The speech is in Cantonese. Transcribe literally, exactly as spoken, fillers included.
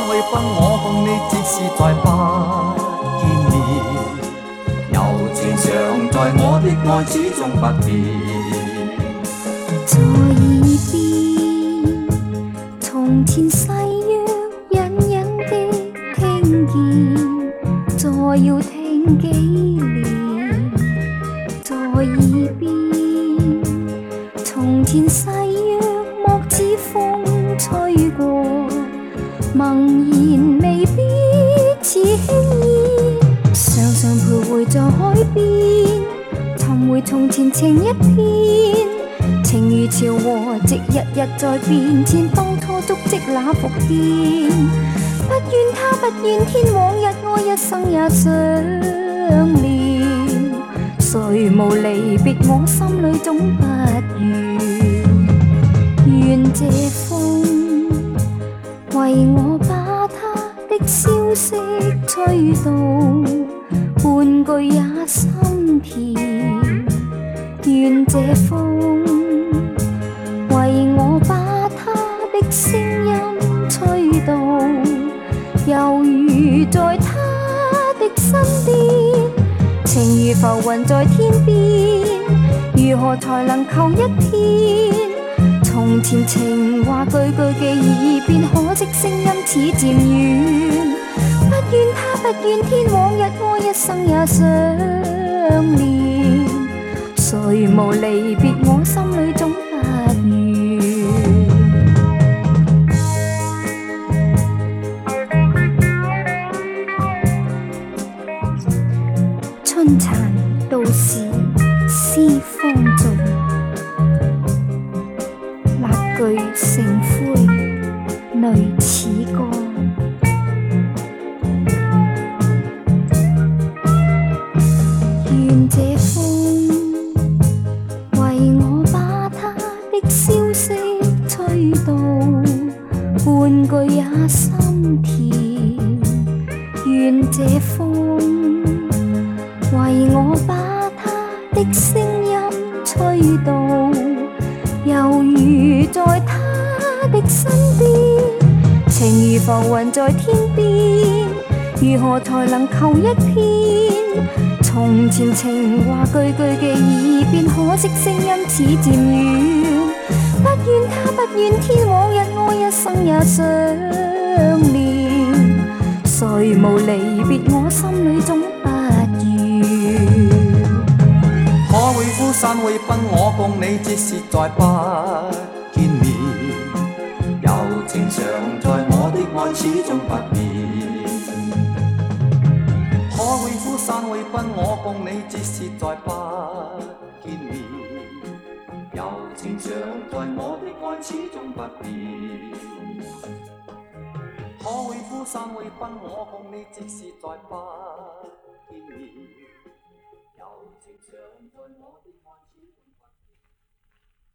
会分我共你，只是再不见面。柔情常在，我的爱始终不变。 在耳边，從前誓約隱隱的聽見，再要聽幾年。在耳邊，從前誓約莫似風吹過，默然未必似輕易。常常徘徊在海邊，尋回從前情一片。情如潮和夕，日日在變遷，當初足跡那復見。不怨他，不怨天，往日愛一生也相連。誰無離別，我心裏總不願。願這風為我把他的消息吹到，半句也心甜。願這風為我把他的聲音吹到，猶如在他的身邊。情如浮雲在天邊，如何才能求一天？從前情話句句記耳邊，可惜聲音似漸遠。不怨他，不怨天，往日愛一生也相連。誰無離別，我心裏總不願。春殘道是思方盡，蠟炬成灰淚始乾。願這風為我把他的消息吹到，半句也心甜。願這風為我把他的聲音吹到，猶如在他的身邊。情如浮雲在天邊，如何才能求一片？從前情話句句記耳邊，可惜聲音似漸遠。不怨他，不怨天，往日愛一生也相連。誰無離別，我心裏總不願。 可會呼散會分我共你，只是再不見面。柔情常在，我的愛始終不變。可會呼散會分我共你，只是再不見面。柔情常在，我的愛始終不變。可會呼散會分我共你，只是再不見面。柔情常在，我的愛